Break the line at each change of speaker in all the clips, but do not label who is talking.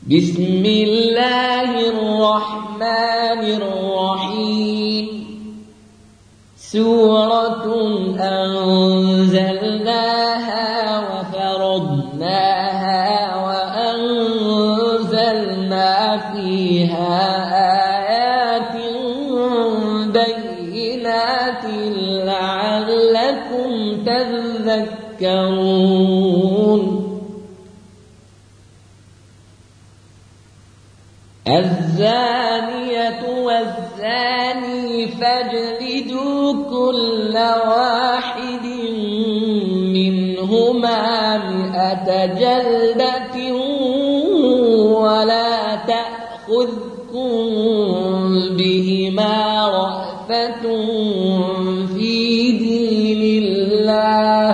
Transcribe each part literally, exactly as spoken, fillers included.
بسم الله الرحمن الرحيم سورة أنزلناها وفرضناها وأنزلنا فيها آيات بينات لعلكم تذكرون الزانية والزاني فاجلدوا كل واحد منهما مئة جلدة ولا تأخذكم بهما رأفة في دين الله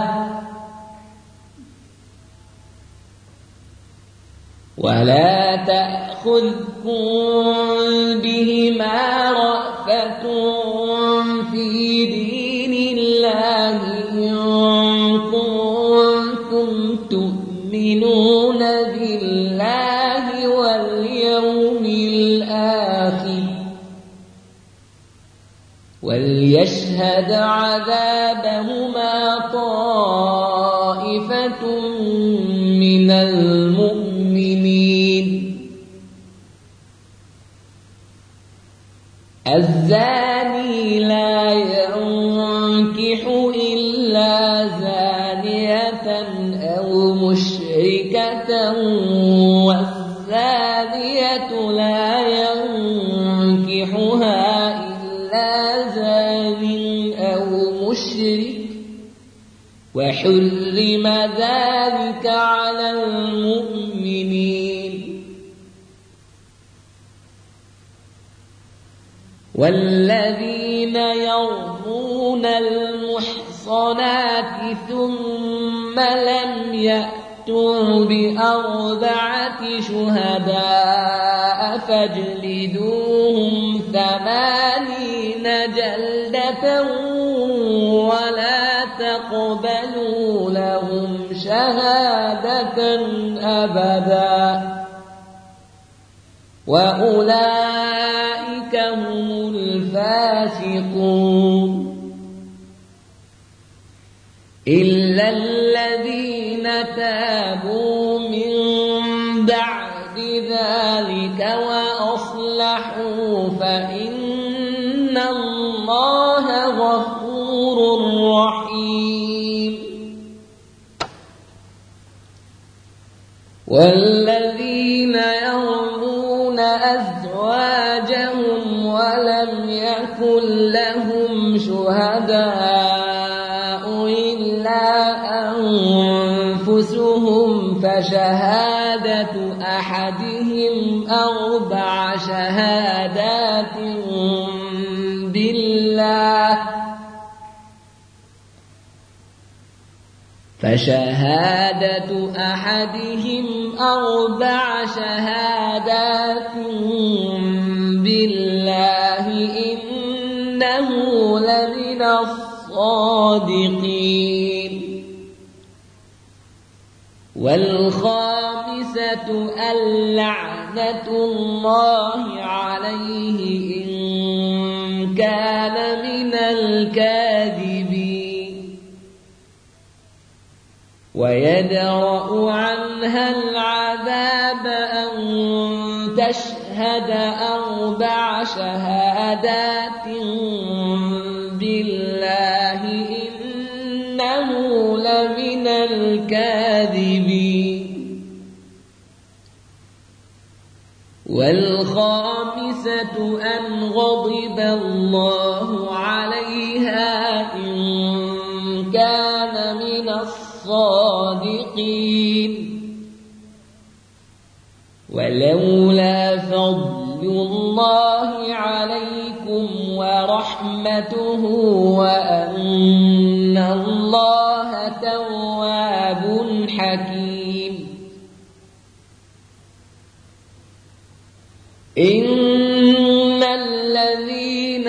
ولا تأخذكم بهما رأفة في دين الله إن كنتم تؤمنون بالله واليوم الآخر وليشهد عذابهما طائفة من المؤمنين الزاني لا ينكح إلا زانية أو مشركة والزانية لا ينكحها إلا زان أو مشرك وحرم ذلك على المؤمنين والذين يرمون المحصنات ثم لم يأتوا بأربعة شهداء فاجلدوهم ثمانين جلدة ولا تقبلوا لهم شهادة أبدا وأولئك هم الفاسقون إلا الذين تابوا من بعد ذلك وأصلحوا فإن الله غفور رحيم والذين يرمون أزواجهم ولم يكن لهم شهداء إلا أنفسهم فشهادة أحدهم أربع شهادات بالله فشهادة أحدهم أربع شهادات بالله إنه لمن الصادقين والخامسة اللعنة الله عليه إن كان من الكاذبين ويدرأ عنها العذاب أن تشهد أربع شهادات بالله إنه لمن الكاذبين والخامسة أن غضب الله عليها إن كان من الصادقين ولولا فضل الله عليكم ورحمته وأن الله تواب حكيم إن الذين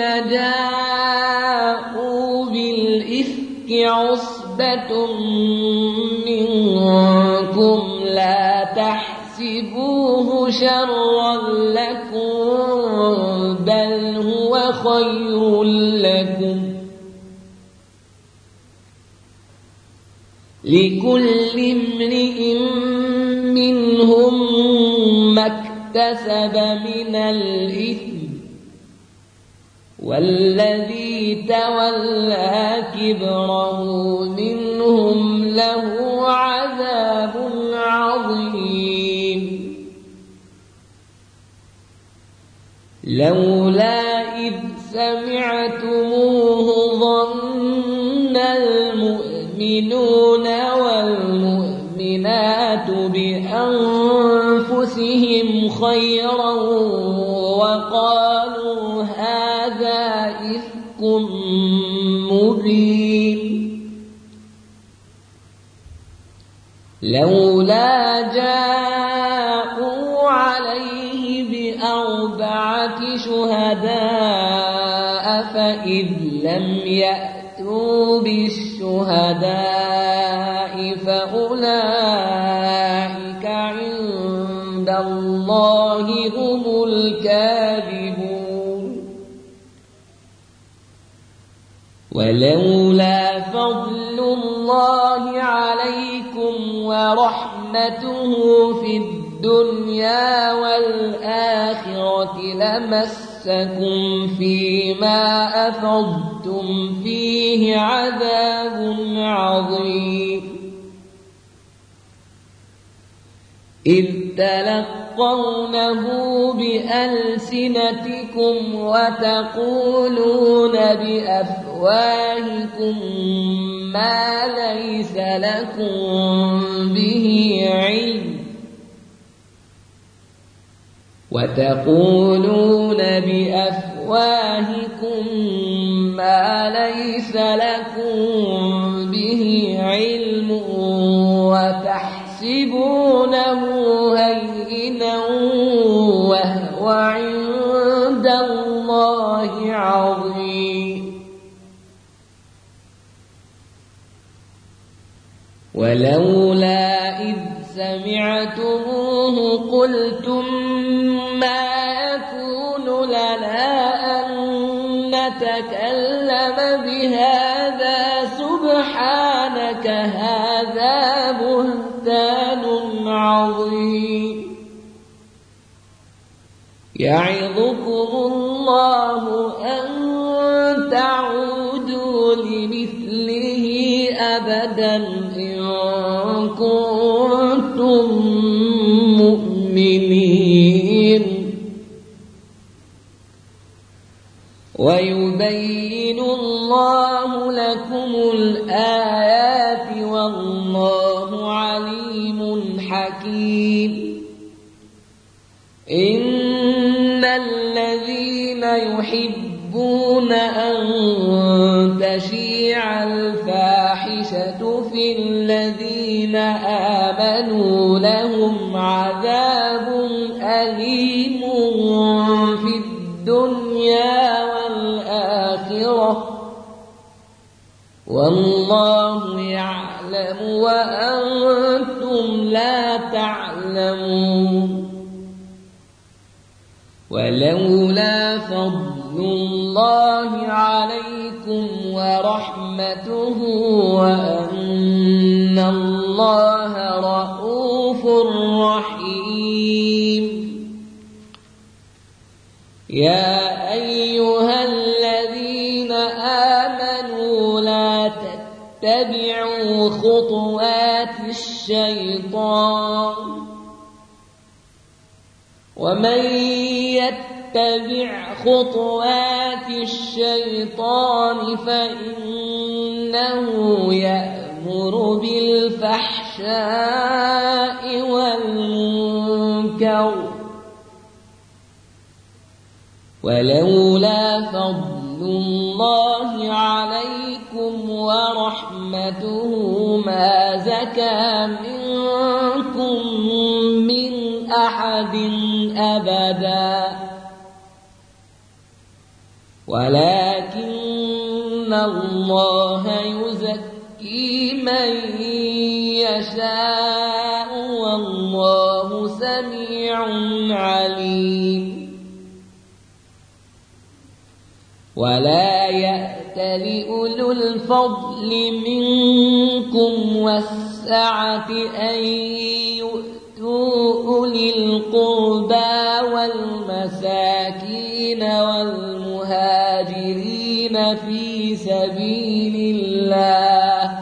جاءوا بالإفك عصبة منكم لا تحسبوا تحسبوه شرا لكم بل هو خير لكم لكل امرئ منهم ما اكتسب من الإثم والذي تولى كبره منهم له عذاب عظيم لولا إذ سمعتموه ظن المؤمنون والمؤمنات بأنفسهم خيرا وقالوا هذا إفك مبين لولا جاءوا عليه بأربعة شهداء فإذ لم يأتوا بالشهداء فأولئك عند الله هم الكاذبون ولولا فضل الله عليكم ورحمته في الدنيا والآخرة لمسكم فيما أفضتم فيه عذاب عظيم إذ تلقونه بألسنتكم وتقولون بأفواهكم ما ليس لكم به علم وتقولون بأفواهكم ما ليس لكم به علم وتحسبونه هينا وهو عند الله عظيم ولولا إذ سمعتموه قلتم ما يكون لنا أن نتكلم بهذا سبحانك هذا بهتان عظيم يعظكم الله أن تعودوا لمثله أبدا إن كنتم مؤمنين ويبين الله لكم الآيات والله عليم حكيم إن الذين يحبون أن تشيع الفاحشة في الذين آمنوا لهم عذاب أليم في الدنيا والآخرة والله يعلم وأنتم لا تعلمون ولولا فضل الله عليكم ورحمته وأن الله رءوف رحيم يا أيها الذين آمنوا لا تتبعوا خطوات الشيطان ومن يتبع خطوات الشيطان فإنه يأمر بالفحشاء والمنكر ولولا فضل الله عليكم ورحمته ما زكى منكم من أحد أبدا ولكن الله يزكي من يشاء والله سميع سميع عليم. ولا يأتل أولو الفضل منكم والسعة أن يؤتوا أولي القربى والمساكين والمهاجرين في سبيل الله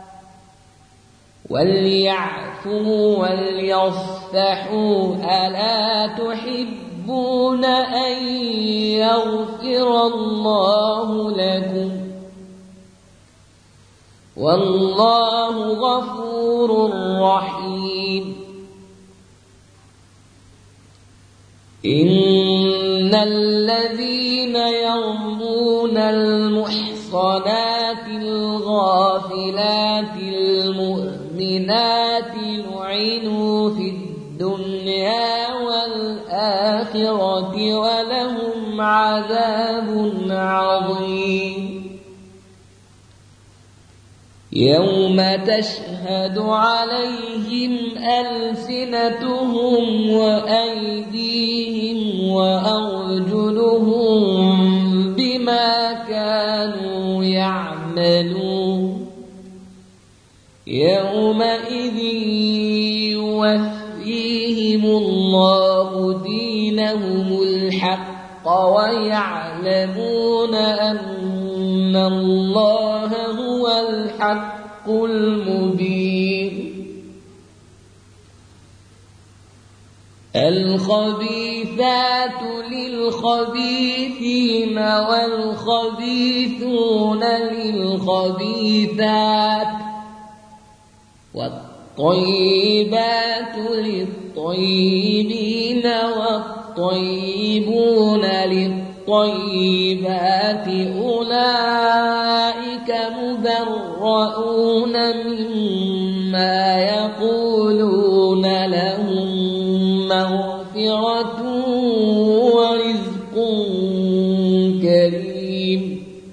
وليعفوا وليصفحوا ألا تحبون أن يغفر الله لكم والله غفور رحيم. إن الذين يرمون المحصنات الغافلات المؤمنات لعنوا في الدنيا والآخرة ولهم عذاب عظيم. يوم تشهد عليهم ألسنتهم وأيديهم وأرجلهم بما كانوا يعملون. يومئذ يوفيهم الله دينهم الحق ويعلمون أن الله هو الحق المبين. الخبيثات للخبيثين والخبيثون للخبيثات والطيبات للطيبين والطيبون للطيبات أولئك مبرؤون مما يقولون لهم مغفرة ورزق كريم.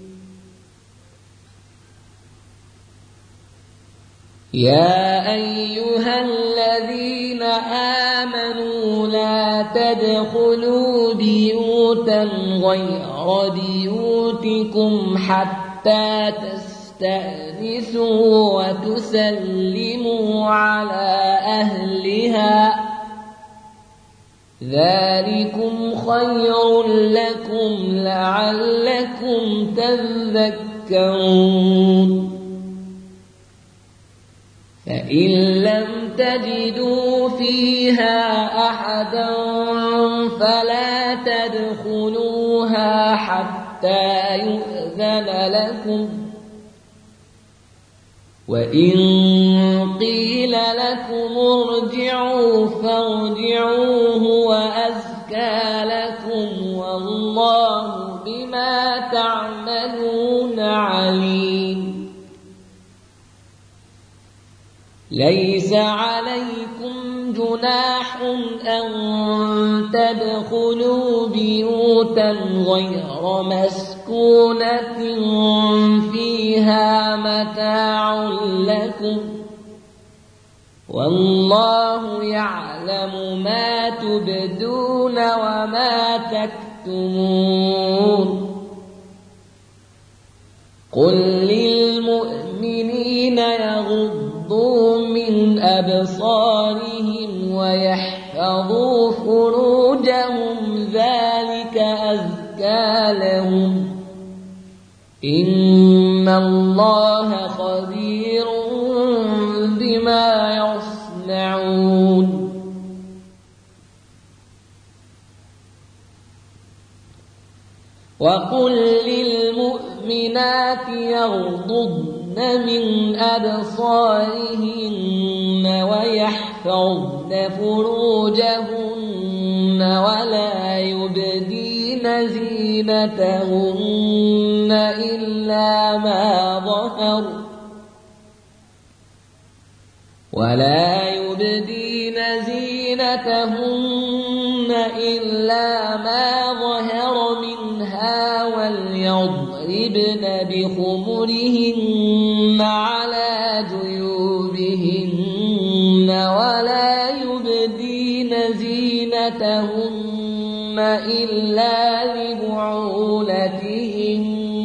يا أيها الذين آمنوا لا تدخلوا بيوتا غير بيوتكم حتى تستأنسوا وتسلموا على أهلها ذلكم خير لكم لعلكم تذكرون. فإن لم تجدوا فيها أحدا فلا تدخلوها حتى يؤذن لكم وإن قيل لكم ارجعوا فارجعوا هو أزكى لكم والله بما تعملون عليم. ليس عليكم جناح أن تدخلوا بيوتا غير مسكونة فيها متاع لكم والله يعلم ما تبدون وما تكتمون. قل للمؤمنين يغضوا من أبصارهم ويحفظوا فروجهم ذلك أزكى لهم إن الله خبير بما يصنعون. وقل للمؤمنات يغضضن من أبصارهن ويحفظن فروجهن ولا يبدين زينتهن إلا ما ظهر ولا يبدين زينتهن إلا ما ظهر منها وليضربن بخمرهن على جيوبهن ولا يبدين زينتهن إلا لبعولتهن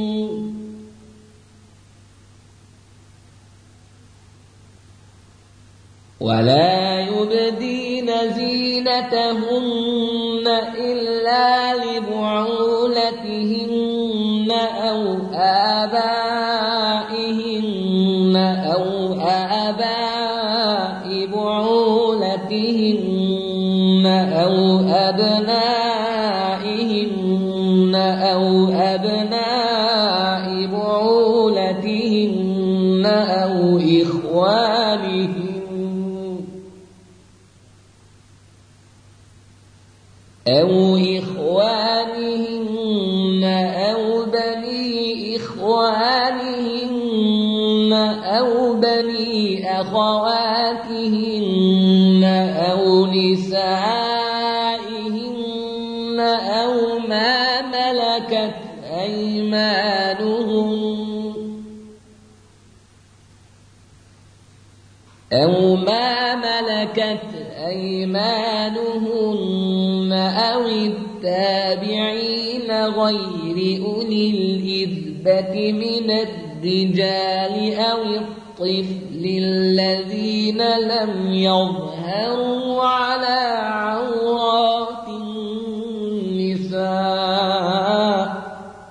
ولا يبدين زينتهن إلا لبعولتهن أو آبائهن أو آباء بعولتهن أو أبنائهن أو أبناء بعولتهن أو إخوانهن أو إخوانهن أو بني إخوانهن أو بني أخواتهن أو نسائهن أو ما ملكت أيمانهن أو ما ملكت أيمانهن أو التابعين غير أولي الإربة من الرجال أو الطفل الذين لم يظهروا على عورات النساء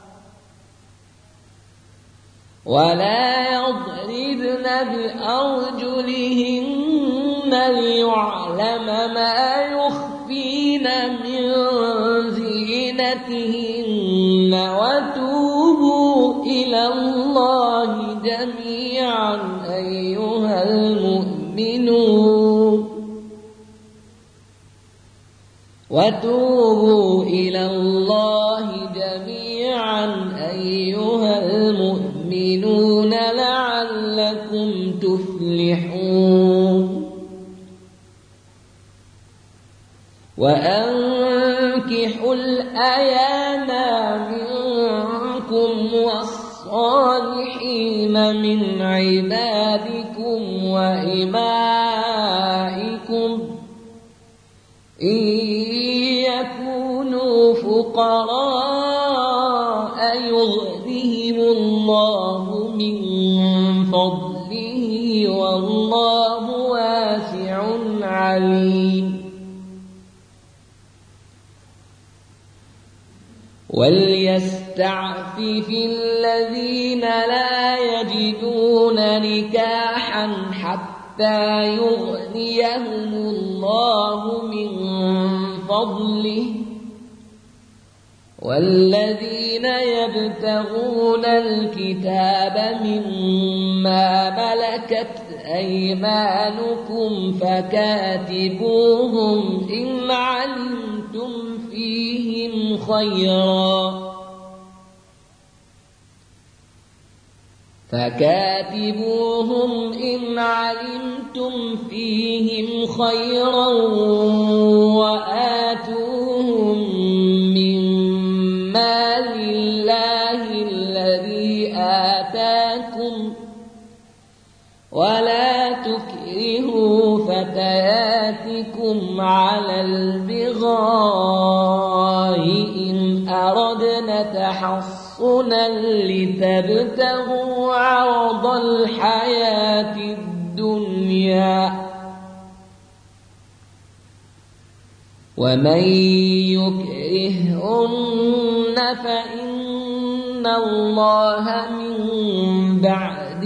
ولا يضربن بأرجلهن ليعلم ما يخفين من زينتهن وتوبوا إلى الله جميعا أيها المؤمنون وتوبوا إلى الله جميعا أيها المؤمنون لعلكم تفلحون وأنكحوا الأيام منكم والصالحين من عبادكم وإمائكم إن يكونوا فقراء يغنهم الله من فضله والله واسع عليم وليستعفف الذين لا يجدون نكاحا حتى يغنيهم الله من فضله والذين يبتغون الكتاب مما ملكت أيمانكم فكاتبوهم إن علمتم فيهم خيرا فكاتبوهم إن علمتم فيهم خيرا وآتوهم من مال الله الذي آتاكم ولا تكرهوا فتياتكم على البغاء إن أردنا تحصنا لتبتغوا عرض الحياة الدنيا ومن يكرهن فإن الله من بعد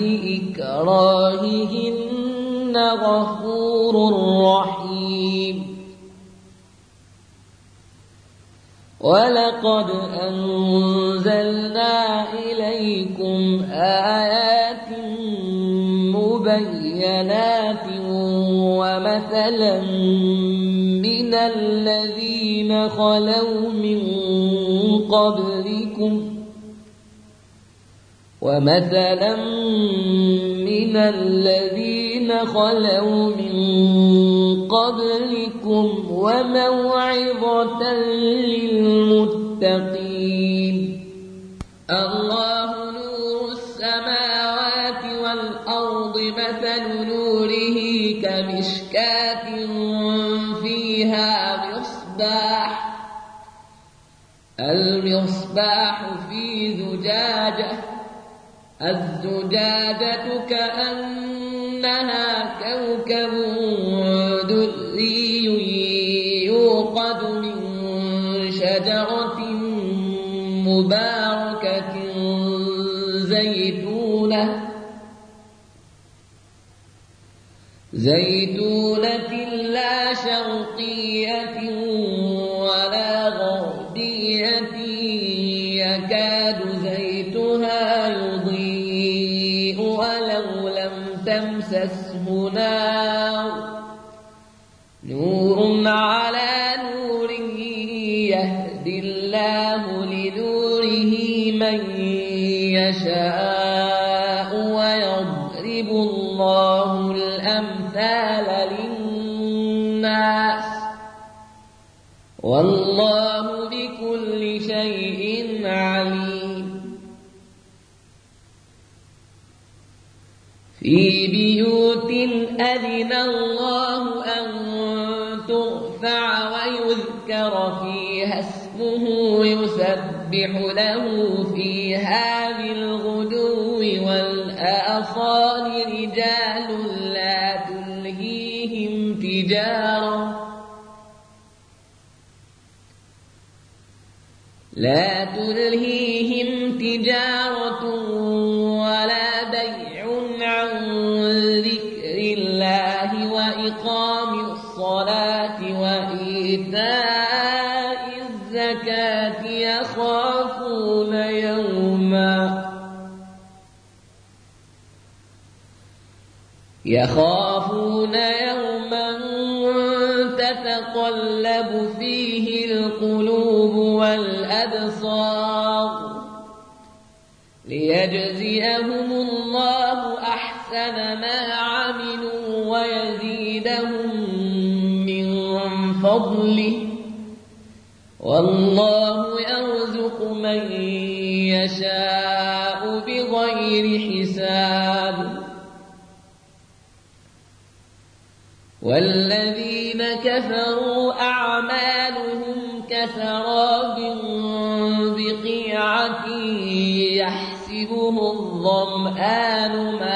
إكراههن غفور رحيم ولقد أنزلنا إليكم آيات مبينات ومثلا من الذين خلوا من قبلكم ومثلا من الذين خلوا من قبلكم وموعظة للمتقين الله نور السماوات والأرض مثل نوره كمشكاة فيها مصباح المصباح المصباح في زجاجة الزجاجة كأنها كوكب دري يوقد من شجرة مباركة زيتونة زيتونة لا شرقية ولا غربية يكاد زيتها يضيء ولو لم تمسسه نار نور على نور يهدي الله لنوره من يشاء ويضرب الله الأمثال للناس والله بكل شيء عليم. في بيوت أذن الله أن ترفع ويذكر فيها اسمه يسبح له فيها بالغدو والآصال رجال لا تلهيهم تجارة لا تلهيهم تجارة ولا بيع عن ذكر الله وإقام الصلاة وإيتاء الزكاة يخافون يوما يخافون يوما تتقلب فيه القلوب والأبصار ليجزيهم الله أحسن ما عملوا ويزيدهم من فضله والله يرزق من يشاء بغير حساب. والذين كفروا أعمالهم كسراب بقيعة يحسبه الظمآن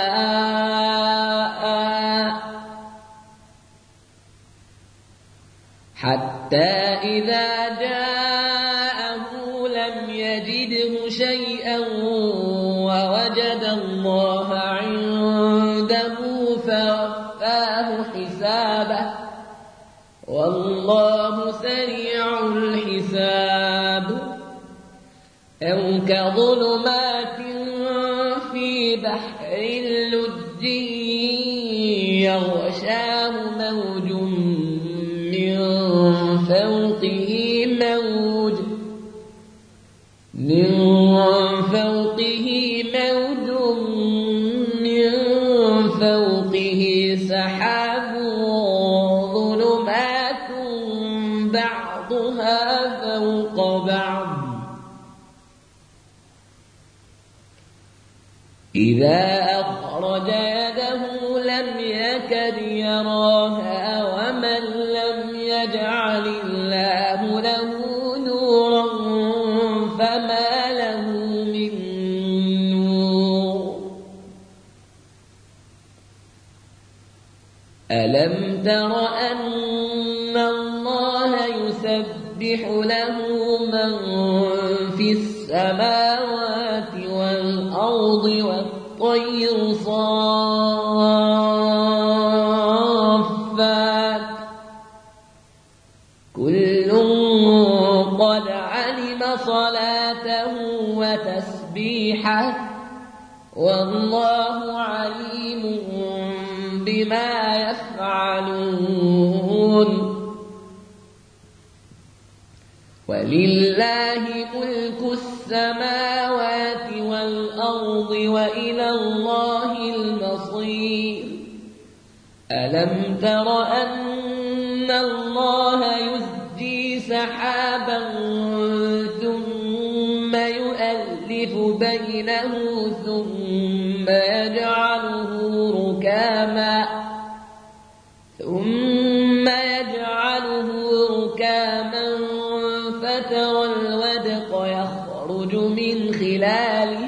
ماء حتى إذا جاءه لم يجده شيئا ووجد الله عنده فوفاه حسابه والله سريع الحساب. أو كظلمات في بحر لج يغشاه موج من فوقه موج من فوقه موج من فوقه سحاب ظلمات بعضها فوق بعض إذا أخرج يده لم يكد يراها ومن لم يجعل الله له نورا فما له من نور. ألم تر أن الله يسبح له من في السماوات والأرض والطير صافات كل قد علم صلاته وتسبيحه والله عليم بما يفعلون. ولله ملك السماوات والأرض وإلى الله المصير. ألم تر أن الله يزجي سحابا ثم يؤلف بينه ثم يجعله ركاما ثم يجعله ركاما أنعاما فترى الودق يخرج من خلاله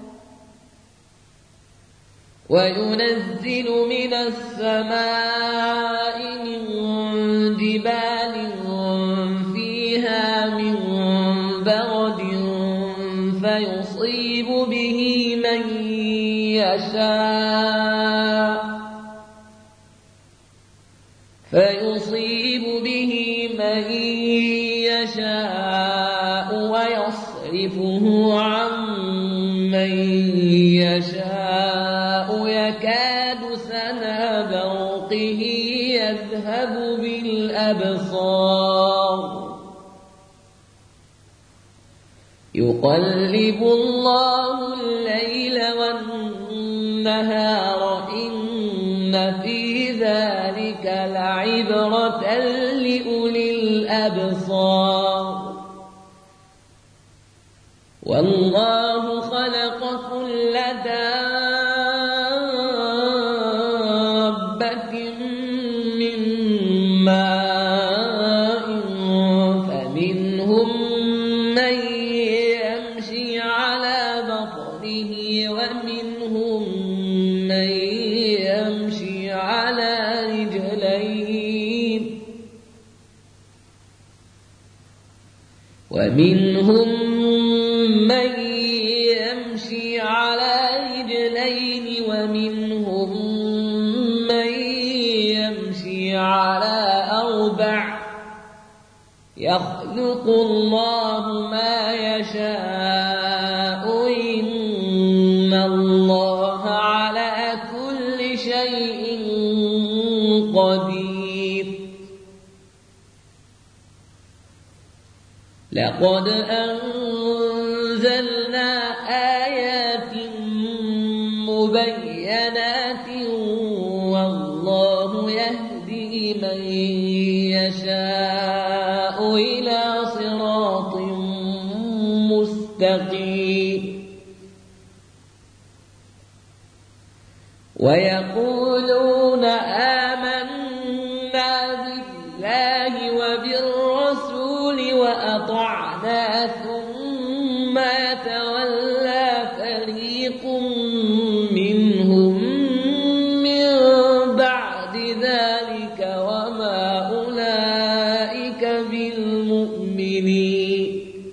وينزل من السماء من جبال فيها من برد فيصيب به من يشاء فيصيب به من يشاء ويصرفه عن من يشاء يكاد سنا برقه يذهب بالأبصار يقلب الله الليل والنهار إن في ذلك لعبرة لأولي الأبصار والله خلق كل دابة من ماء فمنهم من يمشي على بطنه ومنهم من يمشي على رجلين ومنهم من يمشي على رجلين ومنهم من يمشي على أربع يخلق الله ما يشاء إن الله على كل شيء قدير لقد أنزلنا آيات مبينات والله يهدي من يشاء إلى صراط مستقيم ويقولون آمنا بالله وبالرسول وأطعنا ثم يتولى فريق منهم من بعد ذلك وما أولئك بالمؤمنين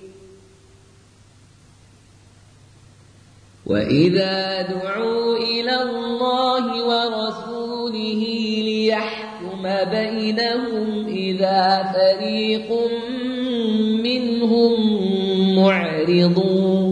وإذا دعوا إلى الله ورسوله ليحكم بينهم إذا فريق منهم معرضون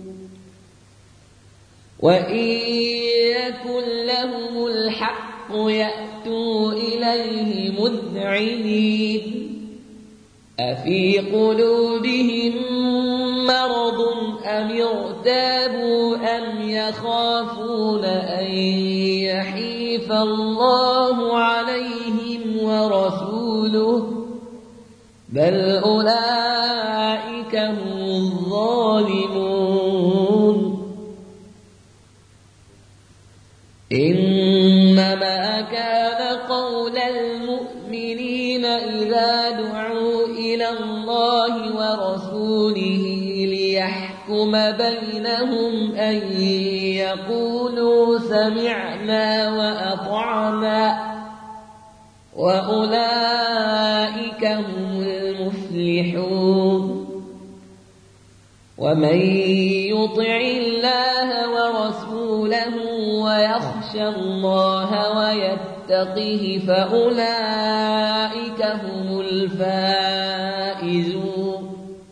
وإن يكن لهم الحق يأتوا إليه مذعنين أفي قلوبهم مرض أم ارتابوا أم يخافون أن يحيف الله عليهم ورسوله بل أولئك هم الظالمون إنما كان قول المؤمنين إذا دعوا إلى الله ورسوله ليحكم بينهم أن يقولوا سمعنا وأطعنا وأولئك هم المفلحون ومن يطع الله ورسوله ويخشى الله ويتقه فأولئك هم الفائزون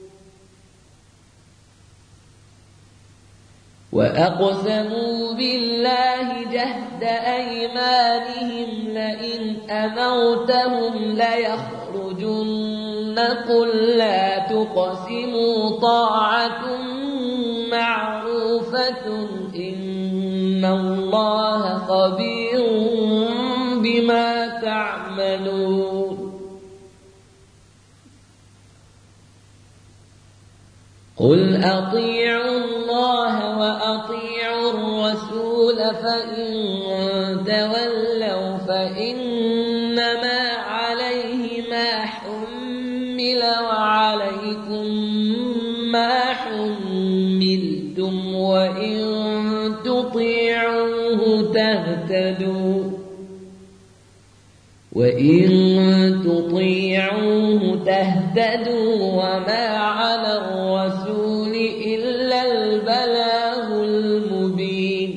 وأقسموا بالله جهد أيمانهم لئن أمرتهم ليخرجن قل لا تقسموا طاعة معروفة إن الله خبير بما تعملون قل أطيعوا الله وأطيعوا الرسول فإن تولوا فإنما عليه ما حمل وعليكم ما حملتم وإن تطيعوه تهتدوا وإن تطيعوه تهتدوا وما على الرسول إلا البلاغ المبين.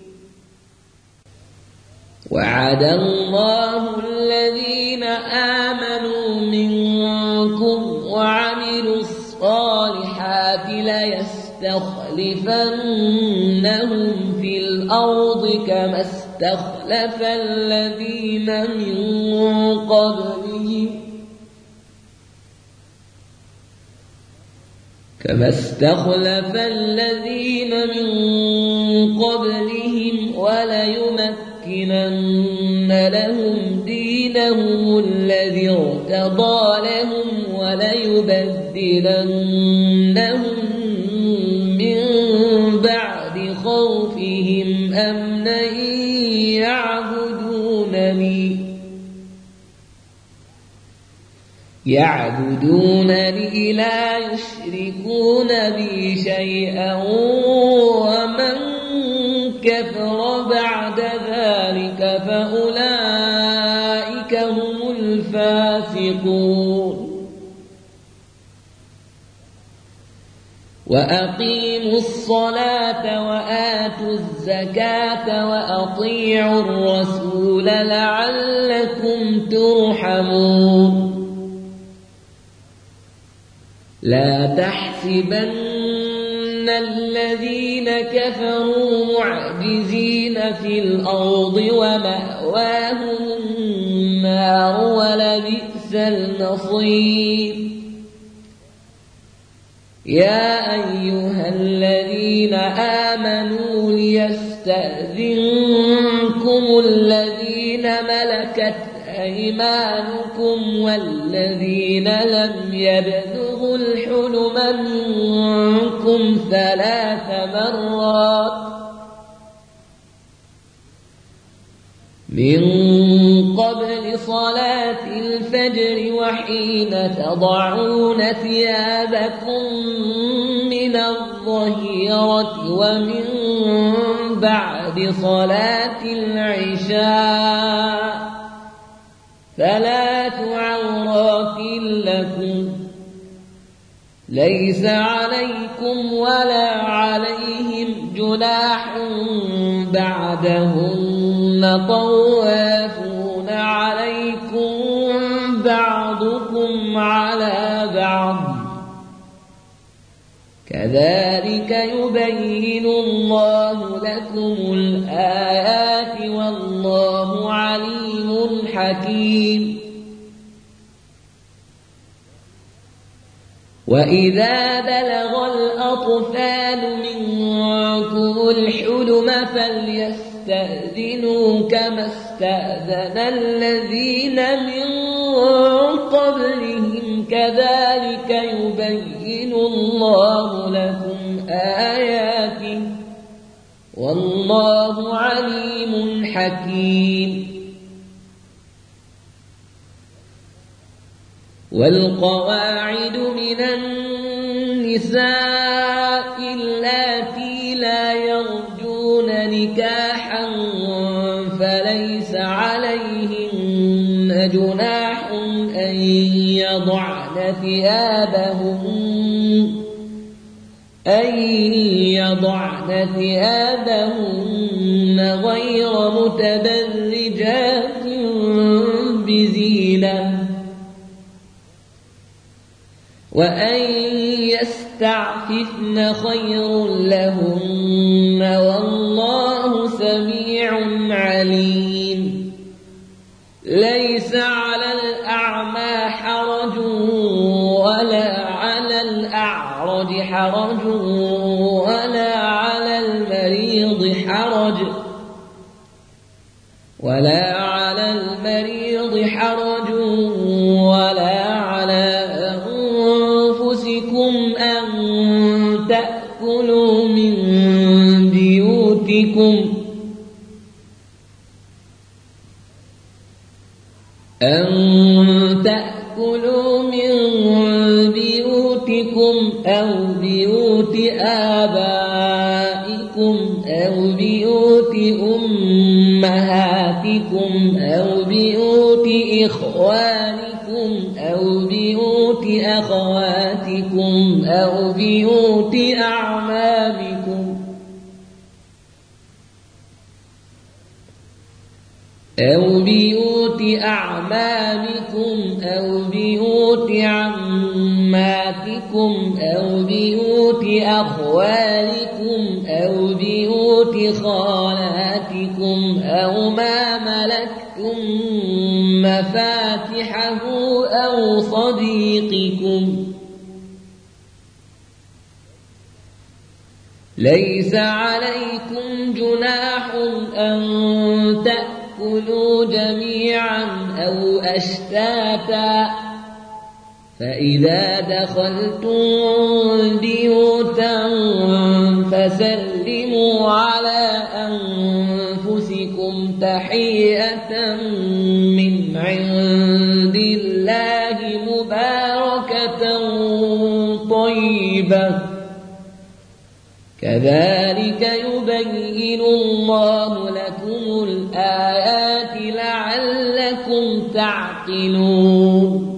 وعد الله الذين آمنوا منكم وعملوا الصالحات ليستخلفنهم في الأرض كما استخلف الذين من قبلهم كما استخلف الذين من قبلهم وليمكنن لهم دينهم الذي ارتضى لهم وليبدلنهم من بعد خوفهم أمنا يعبدونني يعبدونني لا يشركون بي شيئا ومن كفر بعد ذلك فأولئك هم الفاسقون. وأقيموا الصلاة وآتوا الزكاة وأطيعوا الرسول لعلكم ترحمون. لا تحسبن الذين كفروا معجزين في الأرض ومأواهم النار ولبئس المصير. يا أيها الذين آمنوا ليستأذنكم الذين ملكت أيمانكم والذين لم يبلغوا الحلم منكم ثلاث مرات من قبل صلاة الفجر وحين تضعون ثيابكم من الظهيرة ومن بعد صلاة العشاء ثلاث عورات لكم ليس عليكم ولا عليهم جناح بعدهن طوافون عليكم بعضكم على بعض كذلك يبين الله لكم الآيات والله عليم حكيم. وإذا بلغ الأطفال منكم الحلم فليستأذنوا كما استأذن الذين من قبلهم كذلك يبين الله لكم آياته والله عليم حكيم. والقواعد من النساء اللاتي لا يرجون نكاحا فليس عليهن جناح أن يضعن ثيابهن أن يضعن ثيابهن غير متبرجات بزينة وأن يستعففن خير لهن والله سميع عليم. ليس على الأعمى حرج ولا على الأعرج حرج ولا على المريض حرج ولا على المريض حرج ولا على أنفسكم أن تأكلوا من بيوتكم أن تأكلوا من بيوتكم أو بيوت آبائكم أو بيوت أمهاتكم أو بيوت إخوانكم أو بيوت أخواتكم أو بيوت أعمامكم أو بيوت أعمامكم أو بيوت عماتكم أو بيوت أخوالكم أو بيوت خالاتكم أو ما ملكتم مفاتحه أو صديقكم. ليس عليكم جناح أن تأكلوا جميعا أو أشتاتا، فإذا دخلتم بيوتا فسلموا على أنفسكم تحية من عند الله مباركة طيبة، كذلك يبين الله لكم الآيات لعلكم تعقلون.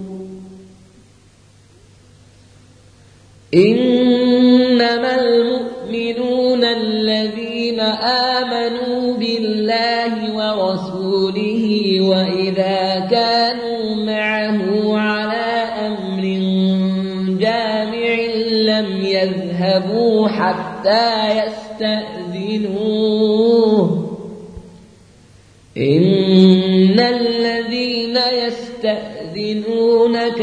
إنما المؤمنون الذين آمنوا بالله ورسوله وإذا كانوا معه على أمر جامع لم يذهبوا حتى يستأذنوه. إن الذين يستأذنونك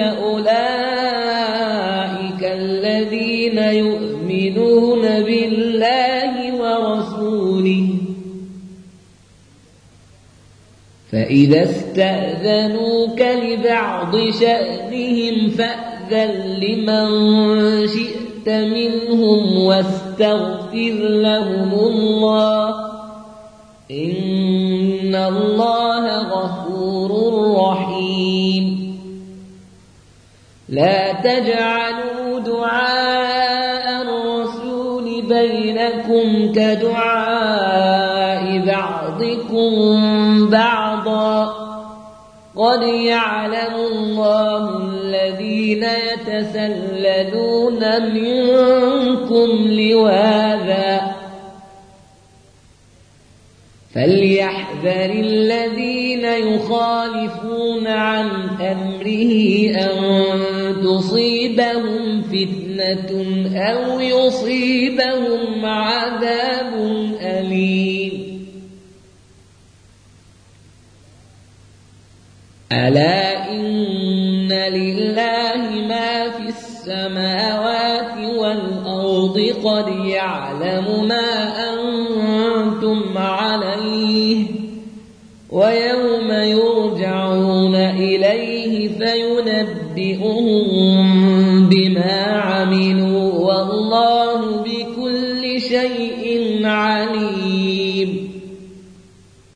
أولئك الذين يؤمنون بالله ورسوله، فإذا استأذنوك لبعض شأنهم فأذن لمن شئت منهم واستغفر لهم الله، إن الله غفور رحيم. لا تجعلوا دعاء الرسول بينكم كدعاء بعضكم بعضا، قد يعلم الله الذين يتسللون منكم لواذا، فليحذر الذين يخالفون عن أمره أن تصيبهم فتنة أو يصيبهم عذاب أليم. ألا إن لله ما في السماوات والأرض، قد يعلم ما أنتم عليه، ويوم يرجعون إليه فينبئهم بما عملوا،